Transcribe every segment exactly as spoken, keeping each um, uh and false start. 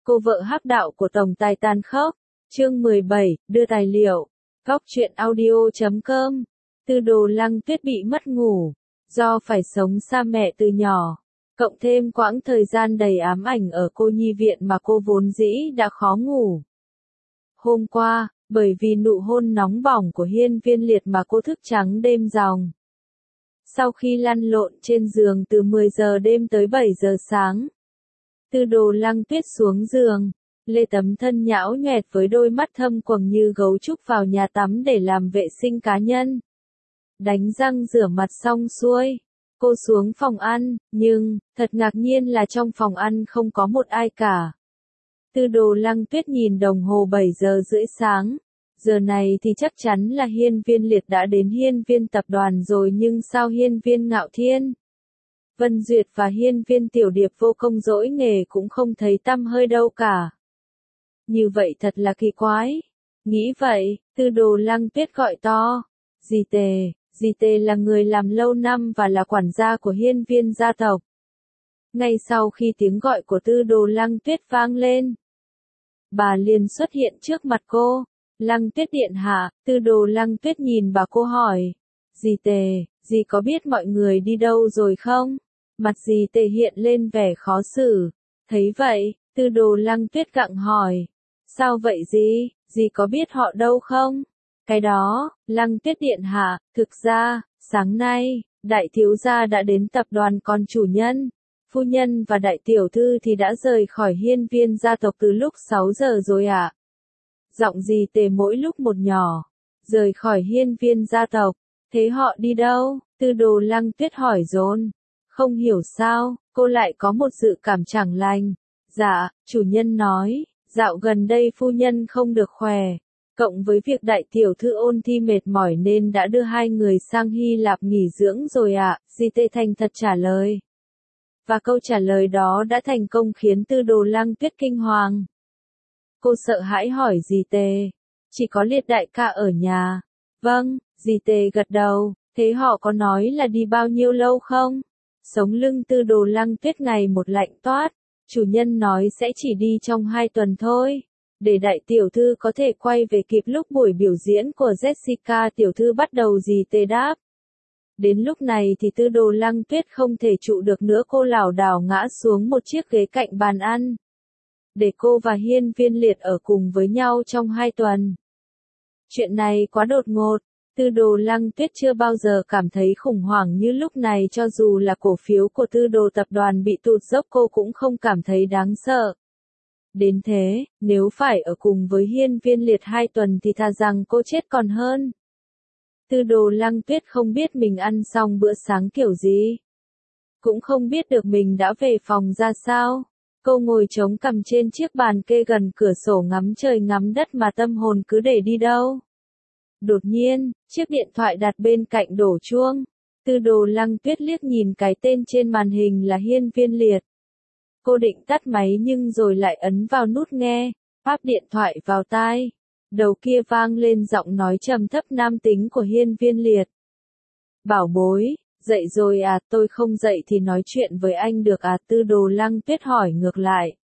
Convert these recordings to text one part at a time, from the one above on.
Cô vợ hắc đạo của tổng tài tàn khốc. Chương mười bảy, đưa tài liệu. Góc truyện audio chấm com. Tư Đồ Lăng Tuyết bị mất ngủ, do phải sống xa mẹ từ nhỏ, cộng thêm quãng thời gian đầy ám ảnh ở cô nhi viện mà cô vốn dĩ đã khó ngủ. Hôm qua, bởi vì nụ hôn nóng bỏng của Hiên Viên Liệt mà cô thức trắng đêm ròng. Sau khi lăn lộn trên giường từ mười giờ đêm tới bảy giờ sáng, Tư Đồ Lăng Tuyết xuống giường, lê tấm thân nhão nhoẹt với đôi mắt thâm quầng như gấu trúc vào nhà tắm để làm vệ sinh cá nhân. Đánh răng rửa mặt xong xuôi, cô xuống phòng ăn, nhưng, thật ngạc nhiên là trong phòng ăn không có một ai cả. Tư Đồ Lăng Tuyết nhìn đồng hồ bảy giờ rưỡi sáng, giờ này thì chắc chắn là Hiên Viên Liệt đã đến Hiên Viên tập đoàn rồi, nhưng sao Hiên Viên Ngạo Thiên, Vân Duyệt và Hiên Viên Tiểu Điệp vô công dỗi nghề cũng không thấy tăm hơi đâu cả. Như vậy thật là kỳ quái. Nghĩ vậy, Tư Đồ Lăng Tuyết gọi to, dì Tề. Dì Tề là người làm lâu năm và là quản gia của Hiên Viên gia tộc. Ngay sau khi tiếng gọi của Tư Đồ Lăng Tuyết vang lên, bà liền xuất hiện trước mặt cô. Lăng Tuyết điện hạ. Tư Đồ Lăng Tuyết nhìn bà cô hỏi, dì Tề, dì có biết mọi người đi đâu rồi không? Mặt dì Tề hiện lên vẻ khó xử. Thấy vậy, Tư Đồ Lăng Tuyết gặng hỏi, sao vậy dì, dì có biết họ đâu không? Cái đó, Lăng Tuyết điện hạ, thực ra, sáng nay, đại thiếu gia đã đến tập đoàn, còn chủ nhân, phu nhân và đại tiểu thư thì đã rời khỏi Hiên Viên gia tộc từ lúc sáu giờ rồi ạ. À? Giọng dì Tề mỗi lúc một nhỏ. Rời khỏi Hiên Viên gia tộc, thế họ đi đâu? Tư Đồ Lăng Tuyết hỏi dồn. Không hiểu sao, cô lại có một dự cảm chẳng lành. Dạ, chủ nhân nói, dạo gần đây phu nhân không được khỏe. Cộng với việc đại tiểu thư ôn thi mệt mỏi nên đã đưa hai người sang Hy Lạp nghỉ dưỡng rồi ạ, à, dì Tề thành thật trả lời. Và câu trả lời đó đã thành công khiến Tư Đồ Lăng Tuyết kinh hoàng. Cô sợ hãi hỏi dì Tề, chỉ có Liệt đại ca ở nhà? Vâng, dì Tề gật đầu. Thế họ có nói là đi bao nhiêu lâu không? Sống lưng Tư Đồ Lăng Tuyết ngày một lạnh toát. Chủ nhân nói sẽ chỉ đi trong hai tuần thôi, để đại tiểu thư có thể quay về kịp lúc buổi biểu diễn của Jessica tiểu thư bắt đầu. Dì Tề đáp. Đến lúc này thì Tư Đồ Lăng Tuyết không thể trụ được nữa, cô lảo đảo ngã xuống một chiếc ghế cạnh bàn ăn. Để cô và Hiên Viên Liệt ở cùng với nhau trong hai tuần. Chuyện này quá đột ngột. Tư Đồ Lăng Tuyết chưa bao giờ cảm thấy khủng hoảng như lúc này, cho dù là cổ phiếu của Tư Đồ tập đoàn bị tụt dốc cô cũng không cảm thấy đáng sợ. Đến thế, nếu phải ở cùng với Hiên Viên Liệt hai tuần thì thà rằng cô chết còn hơn. Tư Đồ Lăng Tuyết không biết mình ăn xong bữa sáng kiểu gì. Cũng không biết được mình đã về phòng ra sao. Cô ngồi chống cằm trên chiếc bàn kê gần cửa sổ ngắm trời ngắm đất mà tâm hồn cứ để đi đâu. Đột nhiên, chiếc điện thoại đặt bên cạnh đổ chuông. Tư Đồ Lăng Tuyết liếc nhìn cái tên trên màn hình là Hiên Viên Liệt. Cô định tắt máy nhưng rồi lại ấn vào nút nghe, áp điện thoại vào tai. Đầu kia vang lên giọng nói trầm thấp nam tính của Hiên Viên Liệt. Bảo bối, dậy rồi à? Tôi không dậy thì nói chuyện với anh được à? Tư Đồ Lăng Tuyết hỏi ngược lại.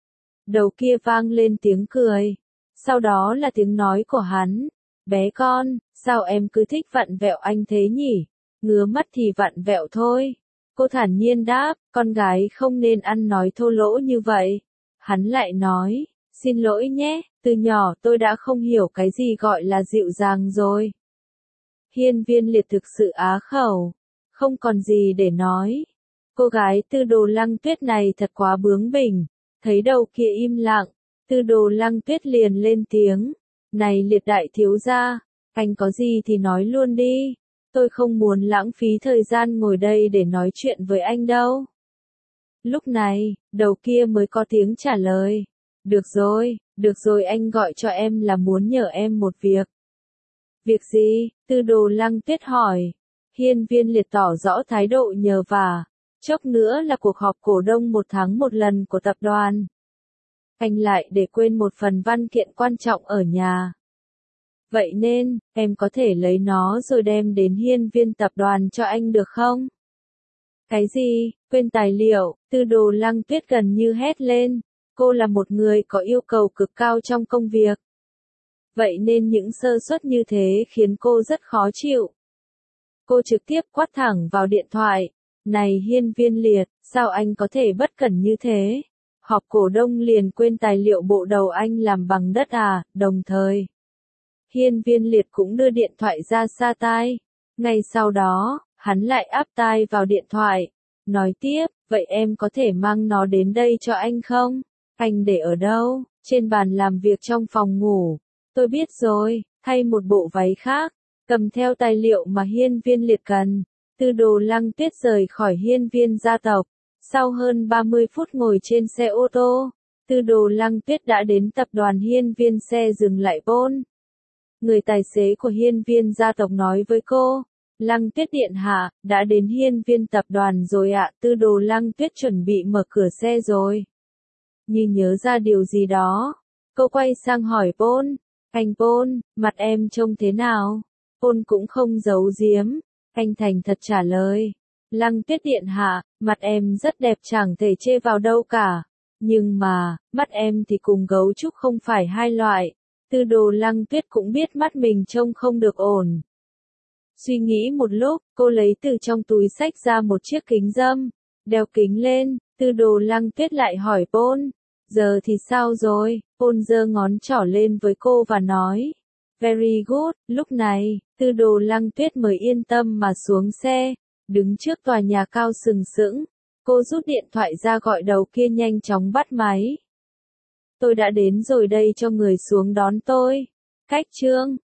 Đầu kia vang lên tiếng cười. Sau đó là tiếng nói của hắn. Bé con, sao em cứ thích vặn vẹo anh thế nhỉ? Ngứa mắt thì vặn vẹo thôi. Cô thản nhiên đáp, con gái không nên ăn nói thô lỗ như vậy. Hắn lại nói, xin lỗi nhé, từ nhỏ tôi đã không hiểu cái gì gọi là dịu dàng rồi. Hiên Viên Liệt thực sự á khẩu, không còn gì để nói. Cô gái Tư Đồ Lăng Tuyết này thật quá bướng bỉnh. Thấy đầu kia im lặng, Tư Đồ Lăng Tuyết liền lên tiếng. Này Liệt đại thiếu gia, anh có gì thì nói luôn đi. Tôi không muốn lãng phí thời gian ngồi đây để nói chuyện với anh đâu. Lúc này, đầu kia mới có tiếng trả lời. Được rồi, được rồi, anh gọi cho em là muốn nhờ em một việc. Việc gì? Tư Đồ Lăng Tuyết hỏi. Hiên Viên Liệt tỏ rõ thái độ nhờ vả. Chốc nữa là cuộc họp cổ đông một tháng một lần của tập đoàn. Anh lại để quên một phần văn kiện quan trọng ở nhà. Vậy nên, em có thể lấy nó rồi đem đến Hiên Viên tập đoàn cho anh được không? Cái gì? Quên tài liệu? Tư Đồ Lăng Tuyết gần như hét lên. Cô là một người có yêu cầu cực cao trong công việc. Vậy nên những sơ suất như thế khiến cô rất khó chịu. Cô trực tiếp quát thẳng vào điện thoại. Này Hiên Viên Liệt, sao anh có thể bất cẩn như thế? Họp cổ đông liền quên tài liệu bộ đầu anh làm bằng đất à, đồng thời. Hiên Viên Liệt cũng đưa điện thoại ra xa tai. Ngay sau đó, hắn lại áp tai vào điện thoại. Nói tiếp, vậy em có thể mang nó đến đây cho anh không? Anh để ở đâu? Trên bàn làm việc trong phòng ngủ. Tôi biết rồi, thay một bộ váy khác. Cầm theo tài liệu mà Hiên Viên Liệt cần. Tư Đồ Lăng Tuyết rời khỏi Hiên Viên gia tộc. Sau hơn ba mươi phút ngồi trên xe ô tô, Tư Đồ Lăng Tuyết đã đến tập đoàn Hiên Viên xe dừng lại Bôn. Người tài xế của Hiên Viên gia tộc nói với cô, Lăng Tuyết điện hạ, đã đến Hiên Viên tập đoàn rồi ạ. Tư Đồ Lăng Tuyết chuẩn bị mở cửa xe rồi. Như nhớ ra điều gì đó, cô quay sang hỏi Bôn, anh Bôn, mặt em trông thế nào? Bôn cũng không giấu giếm, anh thành thật trả lời. Lăng Tuyết điện hạ, mặt em rất đẹp chẳng thể chê vào đâu cả. Nhưng mà, mắt em thì cùng gấu trúc không phải hai loại. Tư Đồ Lăng Tuyết cũng biết mắt mình trông không được ổn. Suy nghĩ một lúc, cô lấy từ trong túi xách ra một chiếc kính râm. Đeo kính lên, Tư Đồ Lăng Tuyết lại hỏi Bôn. Giờ thì sao rồi? Bôn giơ ngón trỏ lên với cô và nói. Very good, lúc này, Tư Đồ Lăng Tuyết mới yên tâm mà xuống xe. Đứng trước tòa nhà cao sừng sững, cô rút điện thoại ra gọi đầu kia nhanh chóng bắt máy. Tôi đã đến rồi đây cho người xuống đón tôi. Cách Trương.